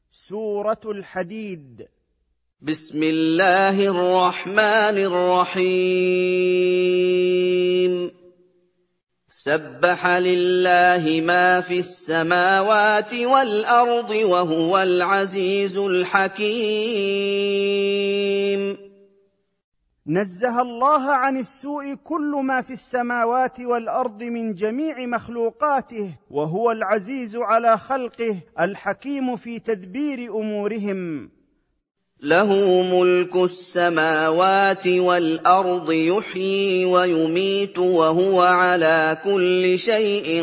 سورة الحديد. بسم الله الرحمن الرحيم. سبح لله ما في السماوات والأرض وهو العزيز الحكيم. نزه الله عن السوء كل ما في السماوات والأرض من جميع مخلوقاته، وهو العزيز على خلقه الحكيم في تدبير أمورهم. له ملك السماوات والأرض يحيي ويميت وهو على كل شيء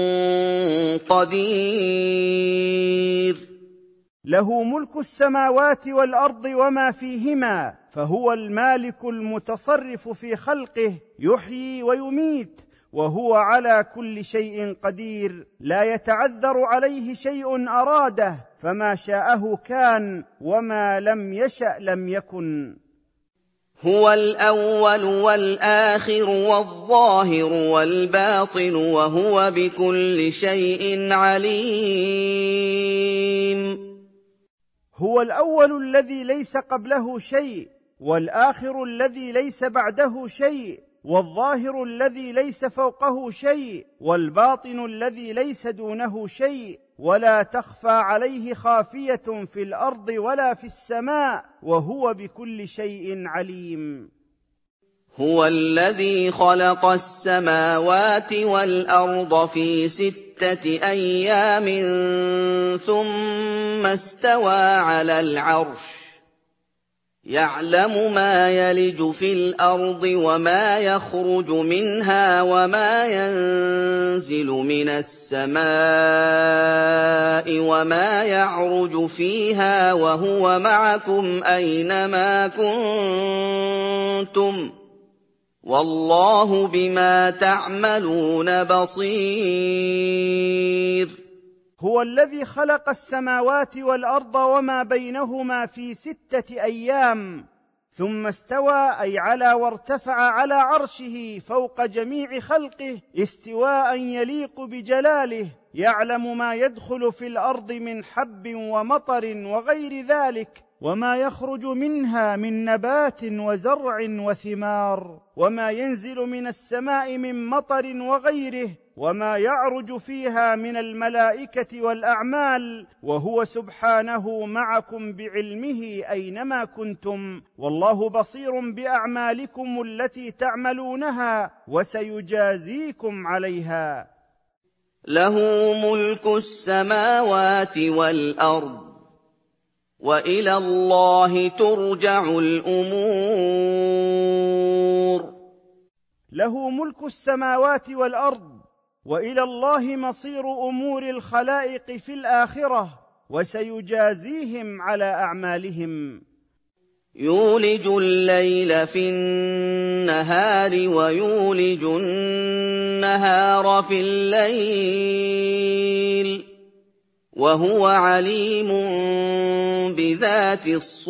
قدير. له ملك السماوات والأرض وما فيهما، فهو المالك المتصرف في خلقه، يحيي ويميت وهو على كل شيء قدير، لا يتعذر عليه شيء أراده، فما شاءه كان وما لم يشأ لم يكن. هو الأول والآخر والظاهر والباطن وهو بكل شيء عليم. هو الأول الذي ليس قبله شيء، والآخر الذي ليس بعده شيء، والظاهر الذي ليس فوقه شيء، والباطن الذي ليس دونه شيء، ولا تخفى عليه خافية في الأرض ولا في السماء، وهو بكل شيء عليم. هو الذي خلق السماوات والأرض في 6 أيام ثم استوى على العرش، يعلم ما يلج في الأرض وما يخرج منها وما ينزل من السماء وما يعرج فيها وهو معكم أينما كنتم والله بما تعملون بصير. هو الذي خلق السماوات والأرض وما بينهما في 6 أيام، ثم استوى أي علا وارتفع على عرشه فوق جميع خلقه استواء يليق بجلاله، يعلم ما يدخل في الأرض من حب ومطر وغير ذلك، وما يخرج منها من نبات وزرع وثمار، وما ينزل من السماء من مطر وغيره، وما يعرج فيها من الملائكة والأعمال، وهو سبحانه معكم بعلمه أينما كنتم، والله بصير بأعمالكم التي تعملونها وسيجازيكم عليها. له ملك السماوات والأرض وإلى الله ترجع الأمور. له ملك السماوات والأرض وإلى الله مصير أمور الخلائق في الآخرة، وسيجازيهم على أعمالهم. يولج الليل في النهار ويولج النهار في الليل وهو عليم بذات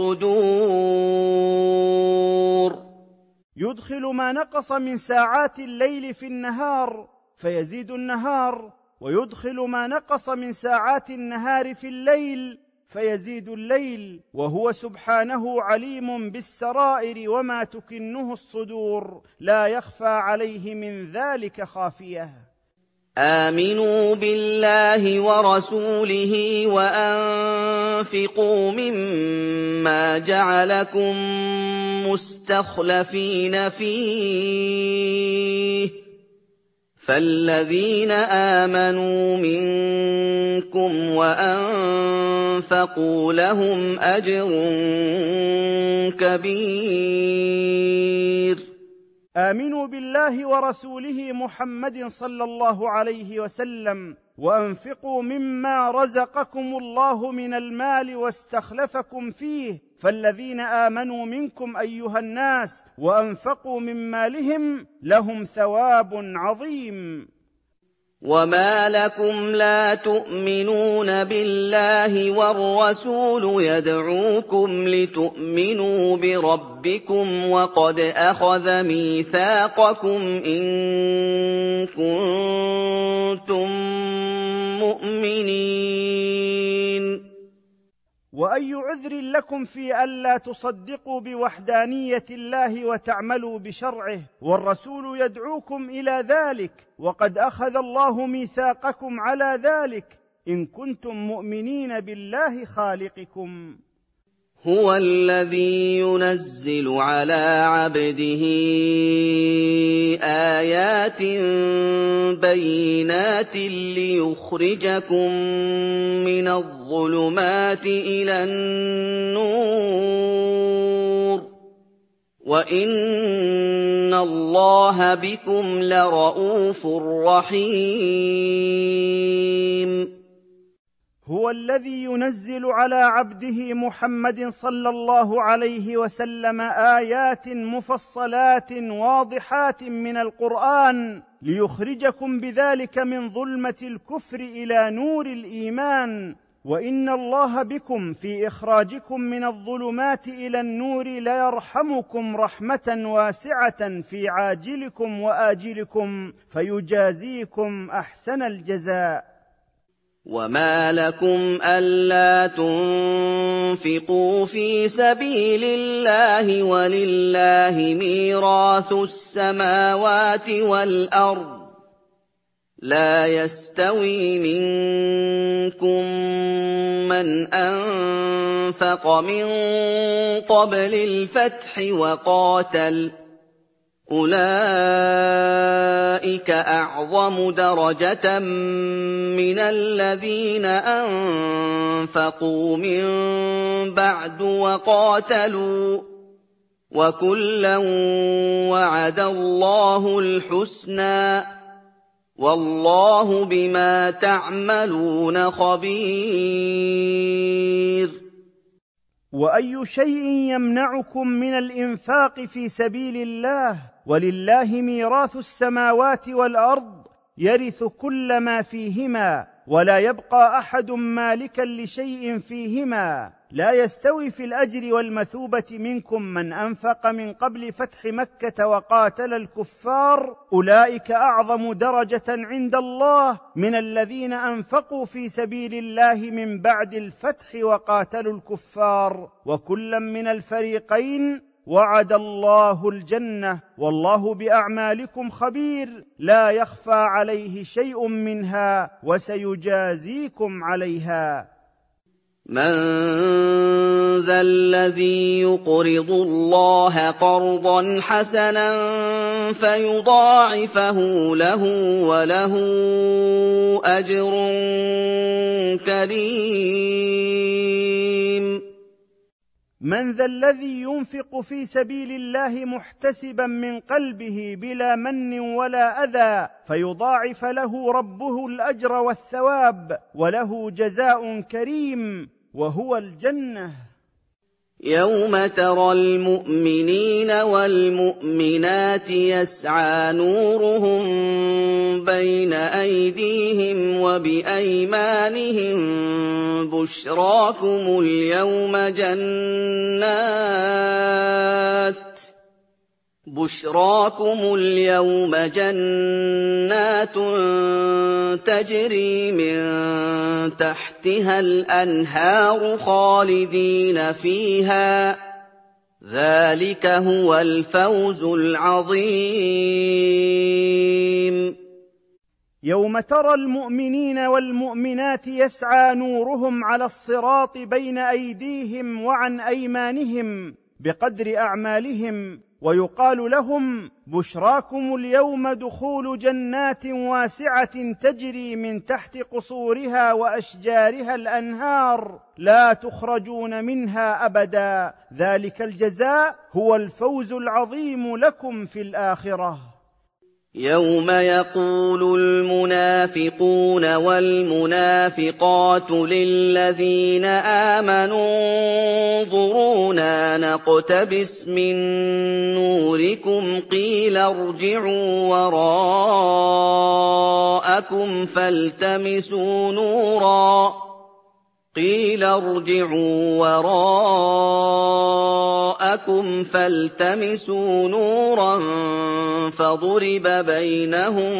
الصدور. يدخل ما نقص من ساعات الليل في النهار فيزيد النهار، ويدخل ما نقص من ساعات النهار في الليل فيزيد الليل، وهو سبحانه عليم بالسرائر وما تكنه الصدور، لا يخفى عليه من ذلك خافية. آمنوا بالله ورسوله وأنفقوا مما جعلكم مستخلفين فيه، فالذين آمنوا منكم وأنفقوا لهم أجر كبير. آمنوا بالله ورسوله محمد صلى الله عليه وسلم، وأنفقوا مما رزقكم الله من المال واستخلفكم فيه، فالذين آمنوا منكم أيها الناس وأنفقوا من مالهم لهم ثواب عظيم. وما لكم لا تؤمنون بالله والرسول يدعوكم لتؤمنوا بربكم وقد أخذ ميثاقكم إن كنتم مؤمنين. وأي عذر لكم في ألا تصدقوا بوحدانية الله وتعملوا بشرعه، والرسول يدعوكم إلى ذلك، وقد أخذ الله ميثاقكم على ذلك إن كنتم مؤمنين بالله خالقكم. هو الذي ينزل على عبده آيات بينات ليخرجكم من الظلمات إلى النور، وإن الله بكم لرءوف رحيم. هو الذي ينزل على عبده محمد صلى الله عليه وسلم آيات مفصلات واضحات من القرآن ليخرجكم بذلك من ظلمة الكفر إلى نور الإيمان، وإن الله بكم في إخراجكم من الظلمات إلى النور ليرحمكم رحمة واسعة في عاجلكم وآجلكم فيجازيكم أحسن الجزاء. وما لكم ألا تنفقوا في سبيل الله ولله ميراث السماوات والأرض، لا يستوي منكم من أنفق من قبل الفتح وقاتل، أولئك أعظم درجة من الذين أنفقوا من بعد وقاتلوا، وكلا وعد الله الحسنى، والله بما تعملون خبير. وأي شيء يمنعكم من الإنفاق في سبيل الله؟ ولله ميراث السماوات والأرض، يرث كل ما فيهما، ولا يبقى أحد مالكا لشيء فيهما. لا يستوي في الأجر والمثوبة منكم من أنفق من قبل فتح مكة وقاتل الكفار، أولئك أعظم درجة عند الله من الذين أنفقوا في سبيل الله من بعد الفتح وقاتلوا الكفار، وكلا من الفريقين وعد الله الجنة، والله بأعمالكم خبير، لا يخفى عليه شيء منها وسيجازيكم عليها. من ذا الذي يقرض الله قرضا حسنا فيضاعفه له وله أجر كريم؟ من ذا الذي ينفق في سبيل الله محتسبا من قلبه بلا من ولا أذى فيضاعف له ربه الأجر والثواب، وله جزاء كريم وهو الجنة. يوم ترى المؤمنين والمؤمنات يسعى نورهم بين أيديهم وبأيمانهم بشراكم اليوم جنات تجري من تحتها الأنهار خالدين فيها، ذلك هو الفوز العظيم. يوم ترى المؤمنين والمؤمنات يسعى نورهم على الصراط بين أيديهم وعن أيمانهم بقدر أعمالهم، ويقال لهم بشراكم اليوم دخول جنات واسعة تجري من تحت قصورها وأشجارها الأنهار لا تخرجون منها أبدا، ذلك الجزاء هو الفوز العظيم لكم في الآخرة. يوم يقول المنافقون والمنافقات للذين آمنوا انظرونا نقتبس من نوركم قيل ارجعوا وراءكم فالتمسوا نورا فضرب بينهم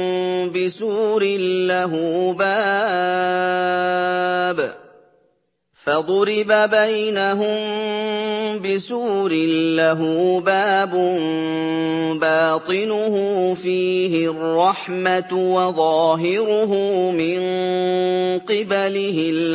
بسور له فَضُرِبَ بَيْنَهُم بِسُورٍ لَّهُ بَابٌ بَاطِنُهُ فِيهِ الرَّحْمَةُ وَظَاهِرُهُ مِن قِبَلِهِ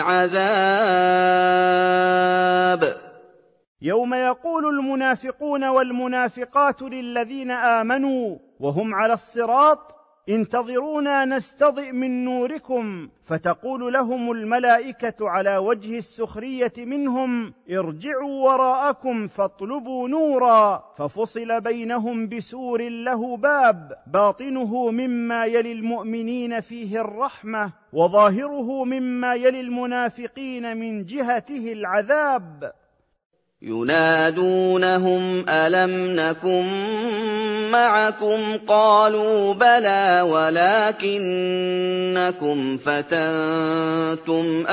الْعَذَابُ. يوم يقول المنافقون والمنافقات للذين آمنوا وهم على الصراط: انتظرونا نستضئ من نوركم، فتقول لهم الملائكة على وجه السخرية منهم: ارجعوا وراءكم فاطلبوا نورا، ففصل بينهم بسور له باب باطنه مما يلي المؤمنين فيه الرحمة وظاهره مما يلي المنافقين من جهته العذاب. يُنَادُونَهُمْ أَلَمْ نَكُن مَّعَكُمْ ۖ قَالُوا بَلَىٰ وَلَٰكِنَّكُمْ فَتَنتُمْ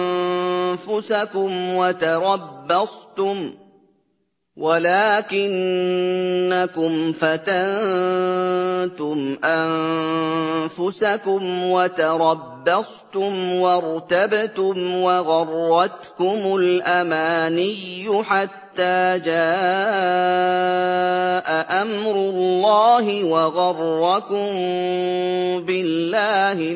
أَنفُسَكُمْ وَتَرَبَّصْتُمْ وَارْتَبْتُمْ وَغَرَّتْكُمُ الْأَمَانِيُّ حَتَّىٰ جَاءَ أَمْرُ اللَّهِ وَغَرَّكُم بِاللَّهِ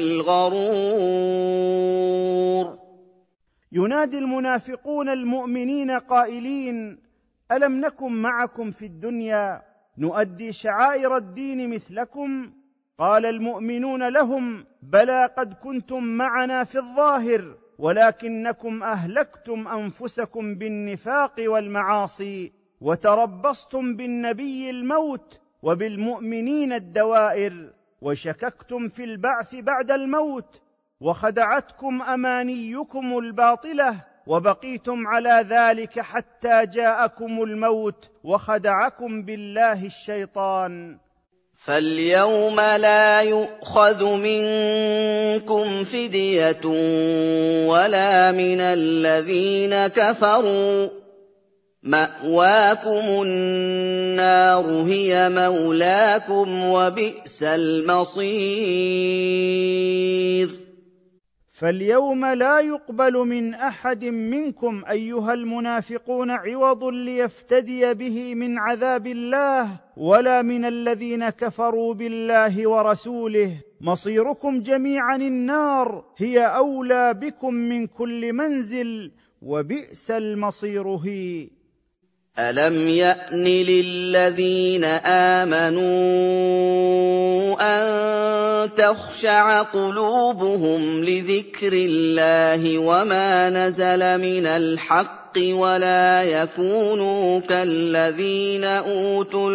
الْغَرُورُ. ينادي المنافقون المؤمنين قائلين: ألم نكن معكم في الدنيا نؤدي شعائر الدين مثلكم؟ قال المؤمنون لهم: بلى قد كنتم معنا في الظاهر، ولكنكم أهلكتم أنفسكم بالنفاق والمعاصي، وتربصتم بالنبي الموت وبالمؤمنين الدوائر، وشككتم في البعث بعد الموت، وخدعتكم أمانيكم الباطلة، وبقيتم على ذلك حتى جاءكم الموت وخدعكم بالله الشيطان. فَالْيَوْمَ لَا يُؤْخَذُ مِنكُمْ فِدْيَةٌ وَلَا مِنَ الَّذِينَ كَفَرُوا ۚ مَأْوَاكُمُ النَّارُ هِيَ مَوْلَاكُمْ ۖ وَبِئْسَ الْمَصِيرُ. فاليوم لا يقبل من أحد منكم أيها المنافقون عوض ليفتدي به من عذاب الله، ولا من الذين كفروا بالله ورسوله، مصيركم جميعا النار، هي أولى بكم من كل منزل، وبئس المصير هي. أَلَمْ يَأْنِ لِلَّذِينَ آمَنُوا أَن تَخْشَعَ قُلُوبُهُمْ لِذِكْرِ اللَّهِ وَمَا نَزَلَ مِنَ الْحَقِّ وَلَا يَكُونُوا كَالَّذِينَ أُوتُوا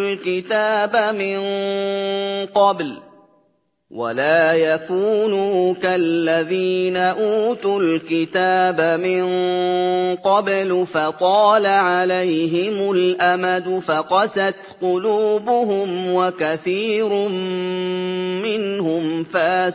الْكِتَابَ مِن قَبْلُ فَطَالَ عَلَيْهِمُ الْأَمَدُ فَقَسَتْ قُلُوبُهُمْ وَكَثِيرٌ مِّنْهُمْ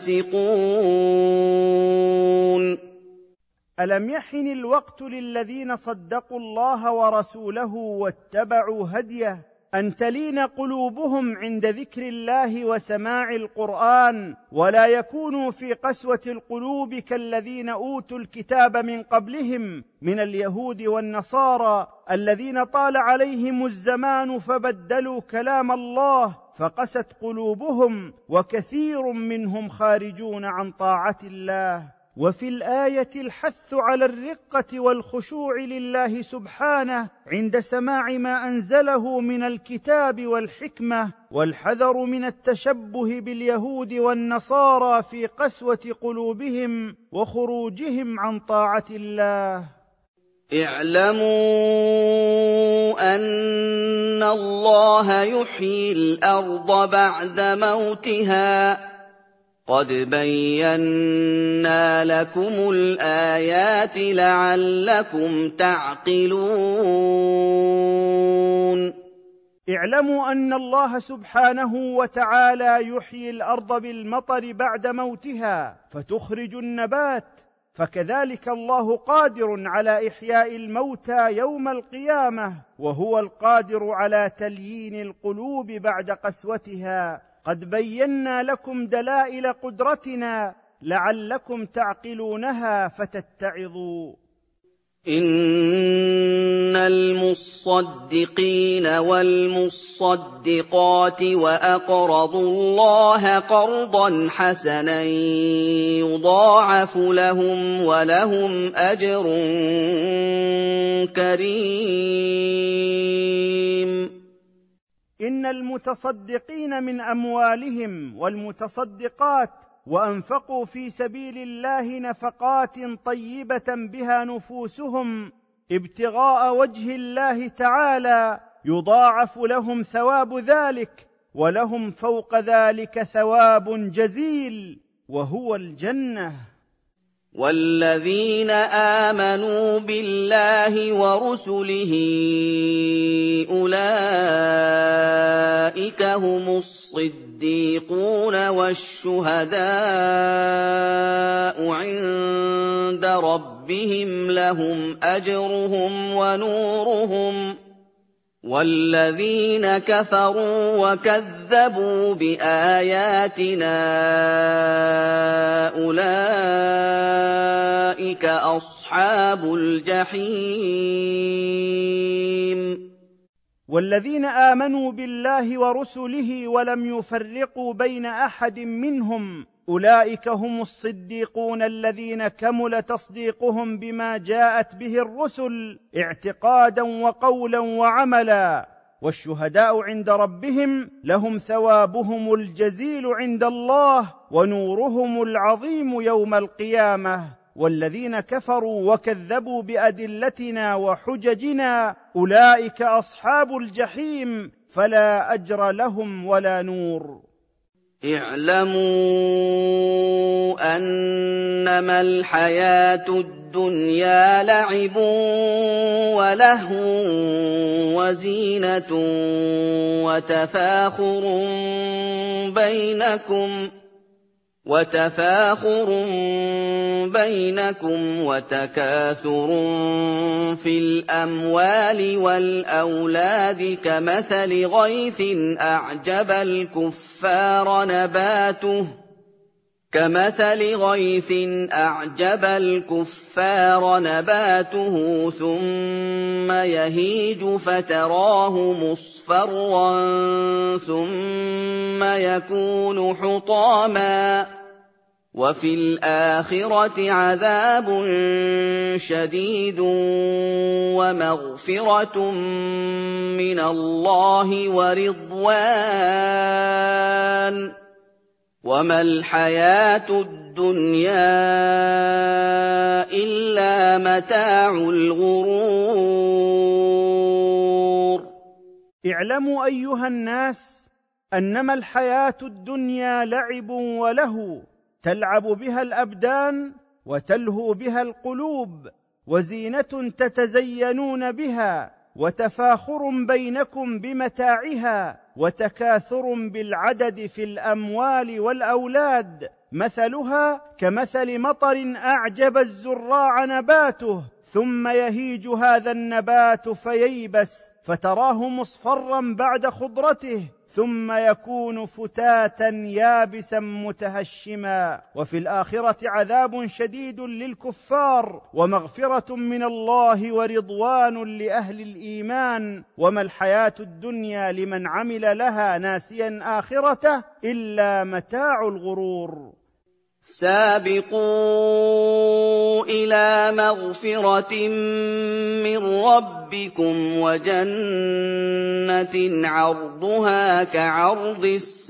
فَاسِقُونَ. ألم يحن الوقت للذين صدقوا الله ورسوله واتبعوا هديه أن تلين قلوبهم عند ذكر الله وسماع القرآن، ولا يكونوا في قسوة القلوب كالذين أوتوا الكتاب من قبلهم من اليهود والنصارى، الذين طال عليهم الزمان فبدلوا كلام الله فقست قلوبهم، وكثير منهم خارجون عن طاعة الله. وفي الآية الحث على الرقة والخشوع لله سبحانه عند سماع ما أنزله من الكتاب والحكمة، والحذر من التشبه باليهود والنصارى في قسوة قلوبهم وخروجهم عن طاعة الله. اعلموا أن الله يحيي الأرض بعد موتها، قد بينا لكم الآيات لعلكم تعقلون. اعلموا أن الله سبحانه وتعالى يحيي الأرض بالمطر بعد موتها فتخرج النبات، فكذلك الله قادر على إحياء الموتى يوم القيامة، وهو القادر على تليين القلوب بعد قسوتها. قد بينا لكم دلائل قدرتنا لعلكم تعقلونها فتتعظوا. إِنَّ الْمُصَّدِّقِينَ وَالْمُصَّدِّقَاتِ وَأَقْرَضُوا اللَّهَ قَرْضًا حَسَنًا يُضَاعَفُ لَهُمْ وَلَهُمْ أَجْرٌ كَرِيمٌ. إن المتصدقين من أموالهم والمتصدقات وأنفقوا في سبيل الله نفقات طيبة بها نفوسهم ابتغاء وجه الله تعالى يضاعف لهم ثواب ذلك، ولهم فوق ذلك ثواب جزيل وهو الجنة. وَالَّذِينَ آمَنُوا بِاللَّهِ وَرُسُلِهِ أُولَٰئِكَ هُمُ الصِّدِّيقُونَ وَالشُّهَدَاءُ عِندَ رَبِّهِمْ لَهُمْ أَجْرُهُمْ وَنُورُهُمْ. وَالَّذِينَ كَفَرُوا وَكَذَّبُوا بِآيَاتِنَا أُولَٰئِكَ أَصْحَابُ الْجَحِيمِ. والذين آمنوا بالله ورسله ولم يفرقوا بين أحد منهم أولئك هم الصديقون الذين كمل تصديقهم بما جاءت به الرسل اعتقادا وقولا وعملا. والشهداء عند ربهم لهم ثوابهم الجزيل عند الله ونورهم العظيم يوم القيامة. والذين كفروا وكذبوا بأدلتنا وحججنا أولئك أصحاب الجحيم فلا أجر لهم ولا نور. اعلموا أنما الحياة الدنيا لعب ولهو وزينة وتفاخر بينكم وتكاثر في الأموال والأولاد كمثل غيث أعجب الكفار نباته ثم يهيج فتراه مصفرا ثم يكون حطاما وفي الآخرة عذاب شديد ومغفرة من الله ورضوان وما الحياة الدنيا إلا متاع الغرور. اعلموا أيها الناس أنما الحياة الدنيا لعب ولهو تلعب بها الأبدان وتلهو بها القلوب، وزينة تتزينون بها، وتفاخر بينكم بمتاعها، وتكاثر بالعدد في الأموال والأولاد، مثلها كمثل مطر أعجب الزراع نباته ثم يهيج هذا النبات فييبس فتراه مصفرا بعد خضرته ثم يكون فتاتا يابسا متهشما. وفي الآخرة عذاب شديد للكفار ومغفرة من الله ورضوان لأهل الإيمان. وما الحياة الدنيا لمن عمل لها ناسيا آخرته إلا متاع الغرور. سابقوا إلى مغفرة من ربكم وجنة عرضها كعرض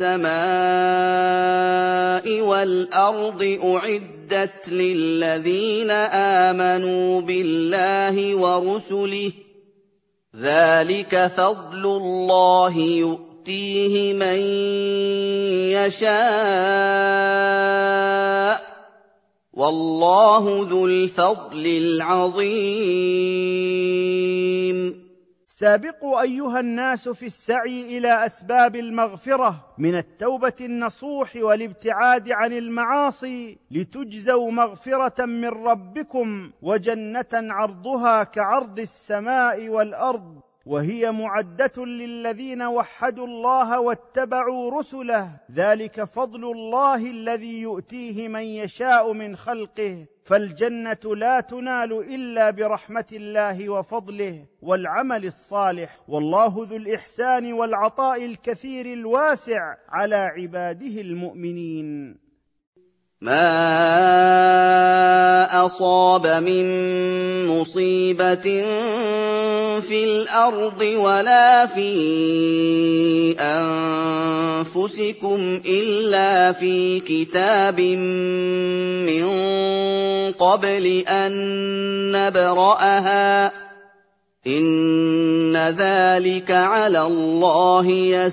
السماء والأرض أعدت للذين آمنوا بالله ورسله ذلك فضل الله يؤتيه من يشاء والله ذو الفضل العظيم. سابقوا أيها الناس في السعي إلى أسباب المغفرة من التوبة النصوح والابتعاد عن المعاصي لتجزوا مغفرة من ربكم وجنة عرضها كعرض السماء والأرض وهي معدة للذين وحدوا الله واتبعوا رسله، ذلك فضل الله الذي يؤتيه من يشاء من خلقه، فالجنة لا تنال إلا برحمة الله وفضله والعمل الصالح، والله ذو الإحسان والعطاء الكثير الواسع على عباده المؤمنين. ما أصاب من مصيبة في الأرض ولا في أنفسكم إلا في كتاب من قبل أن نبرأها إن ذلك على الله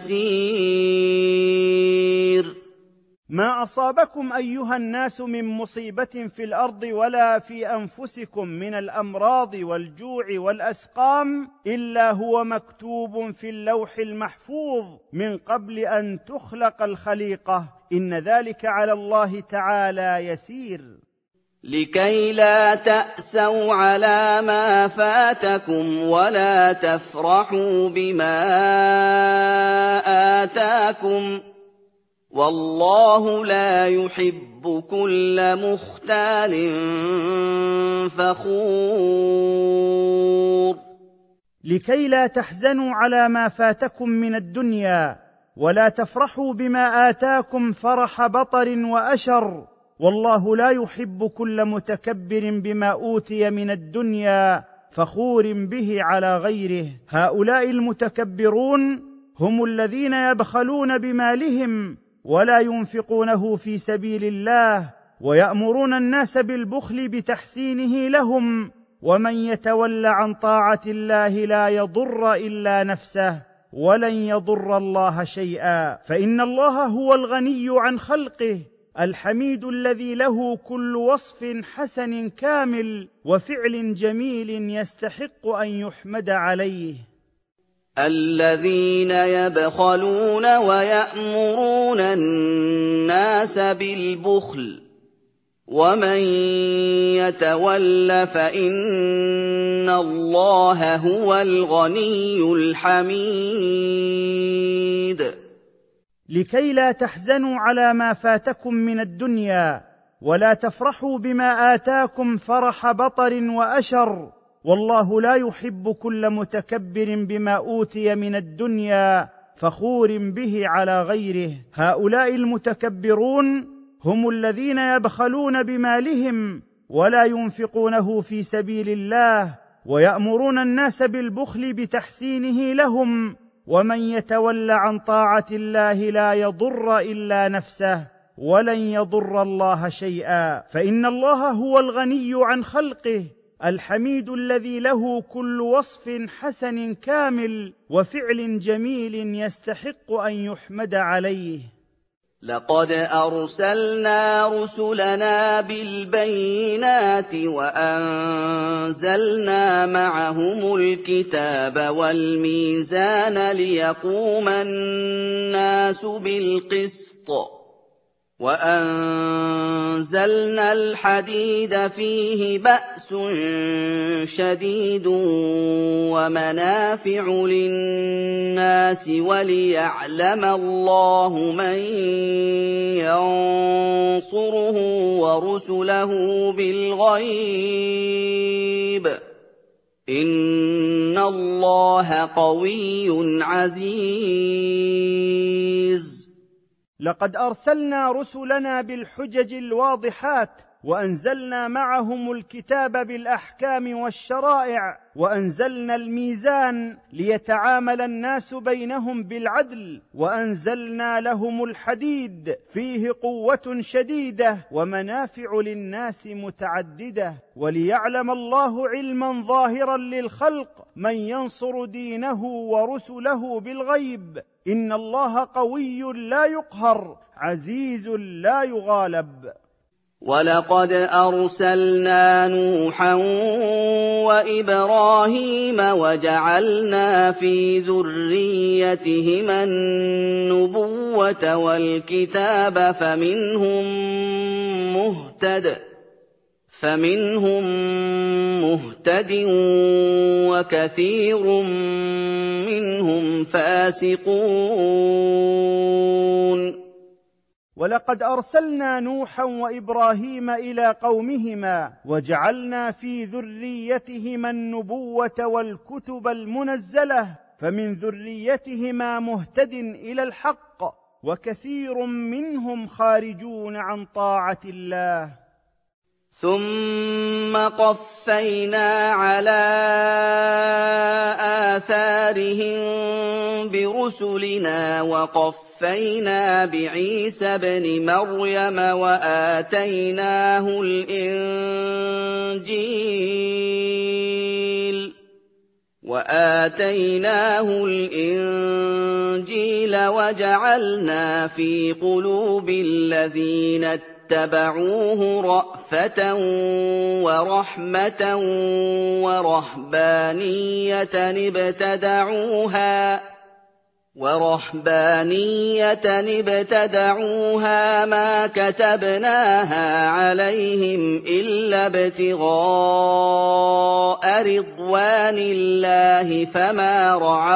يسير. ما أصابكم أيها الناس من مصيبة في الأرض ولا في أنفسكم من الأمراض والجوع والأسقام إلا هو مكتوب في اللوح المحفوظ من قبل أن تخلق الخليقة، إن ذلك على الله تعالى يسير. لكي لا تأسوا على ما فاتكم ولا تفرحوا بما آتاكم والله لا يحب كل مختال فخور. لكي لا تحزنوا على ما فاتكم من الدنيا ولا تفرحوا بما آتاكم فرح بطر وأشر، والله لا يحب كل متكبر بما أوتي من الدنيا فخور به على غيره. هؤلاء المتكبرون هم الذين يبخلون بمالهم ولا ينفقونه في سبيل الله، ويأمرون الناس بالبخل بتحسينه لهم، ومن يتول عن طاعة الله لا يضر إلا نفسه ولن يضر الله شيئا، فإن الله هو الغني عن خلقه الحميد الذي له كل وصف حسن كامل وفعل جميل يستحق أن يحمد عليه. الذين يبخلون ويأمرون الناس بالبخل ومن يتول فإن الله هو الغني الحميد. لكي لا تحزنوا على ما فاتكم من الدنيا ولا تفرحوا بما آتاكم فرح بطر وأشر، والله لا يحب كل متكبر بما أوتي من الدنيا فخور به على غيره. هؤلاء المتكبرون هم الذين يبخلون بمالهم ولا ينفقونه في سبيل الله، ويأمرون الناس بالبخل بتحسينه لهم، ومن يتول عن طاعة الله لا يضر إلا نفسه ولن يضر الله شيئا، فإن الله هو الغني عن خلقه الحميد الذي له كل وصف حسن كامل وفعل جميل يستحق أن يحمد عليه. لقد أرسلنا رسلنا بالبينات وأنزلنا معهم الكتاب والميزان ليقوم الناس بالقسط وأنزلنا الحديد فيه بأس شديد ومنافع للناس وليعلم الله من ينصره ورسله بالغيب إن الله قوي عزيز. لقد أرسلنا رسلنا بالحجج الواضحات وأنزلنا معهم الكتاب بالأحكام والشرائع وأنزلنا الميزان ليتعامل الناس بينهم بالعدل وأنزلنا لهم الحديد فيه قوة شديدة ومنافع للناس متعددة وليعلم الله علما ظاهرا للخلق من ينصر دينه ورسله بالغيب إن الله قوي لا يقهر عزيز لا يغالب. ولقد أرسلنا نوحا وإبراهيم وجعلنا في ذريتهما النبوة والكتاب فمنهم مهتد مهتد وكثير منهم فاسقون. ولقد أرسلنا نوحا وإبراهيم إلى قومهما وجعلنا في ذريتهما النبوة والكتب المنزلة، فمن ذريتهما مهتد إلى الحق وكثير منهم خارجون عن طاعة الله. ثم قفينا على آثارهم برسلنا وقفينا بعيسى ابن مريم وآتيناه الإنجيل وجعلنا في قلوب الذين اتبعوه رأفة ورحمة ورهبانية ابتدعوها ما كتبناها عليهم إلا ابتغاء رضوان الله فما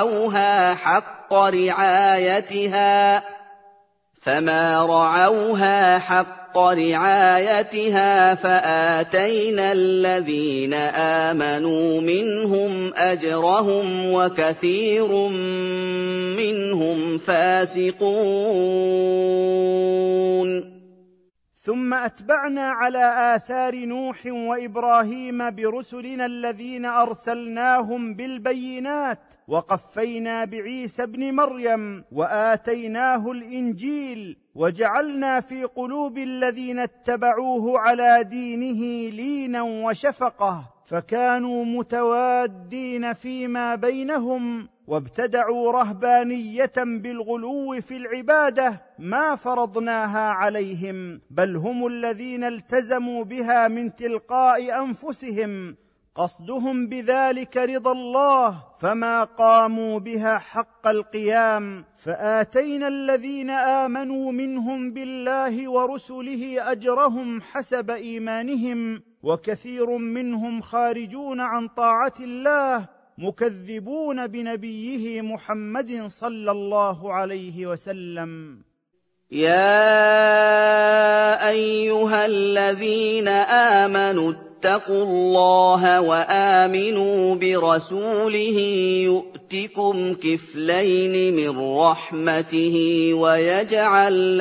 رعوها حق رعايتها فآتينا الذين آمنوا منهم أجرهم وكثير منهم فاسقون. ثم أتبعنا على آثار نوح وإبراهيم برسلنا الذين أرسلناهم بالبينات، وقفينا بعيسى ابن مريم وآتيناه الإنجيل، وجعلنا في قلوب الذين اتبعوه على دينه لينا وشفقة، فكانوا متوادين فيما بينهم، وابتدعوا رهبانية بالغلو في العبادة ما فرضناها عليهم، بل هم الذين التزموا بها من تلقاء أنفسهم، قصدهم بذلك رضا الله، فما قاموا بها حق القيام. فآتينا الذين آمنوا منهم بالله ورسله أجرهم حسب إيمانهم، وكثير منهم خارجون عن طاعة الله مكذبون بنبيه محمد صلى الله عليه وسلم. يا أيها الذين آمنوا اتقوا الله وآمنوا برسوله يؤتكم كفلين من رحمته ويجعل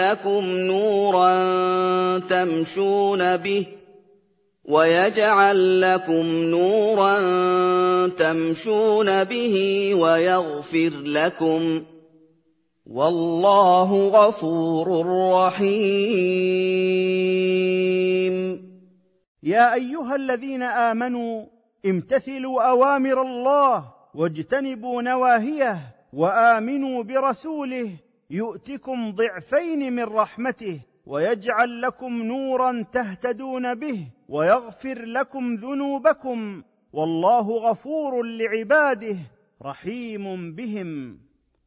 لكم نورا تمشون به ويغفر لكم، والله غفور رحيم. يا أيها الذين آمنوا امتثلوا أوامر الله واجتنبوا نواهيه، وآمنوا برسوله يؤتكم ضعفين من رحمته، ويجعل لكم نورا تهتدون به، ويغفر لكم ذنوبكم، والله غفور لعباده رحيم بهم.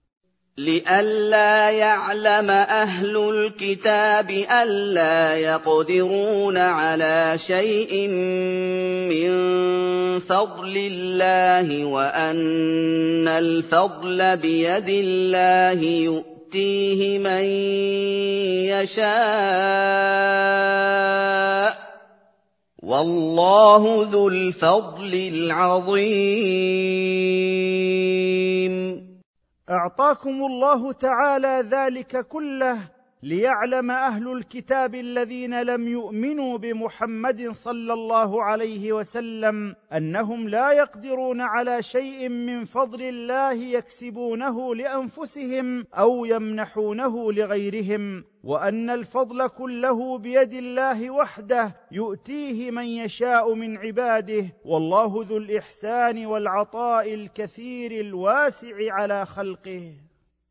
لئلا يعلم أهل الكتاب ألا يقدرون على شيء من فضل الله وأن الفضل بيد الله يؤتيه من يشاء، والله ذو الفضل العظيم. أعطاكم الله تعالى ذلك كله ليعلم أهل الكتاب الذين لم يؤمنوا بمحمد صلى الله عليه وسلم أنهم لا يقدرون على شيء من فضل الله يكسبونه لأنفسهم أو يمنحونه لغيرهم، وأن الفضل كله بيد الله وحده يؤتيه من يشاء من عباده، والله ذو الإحسان والعطاء الكثير الواسع على خلقه.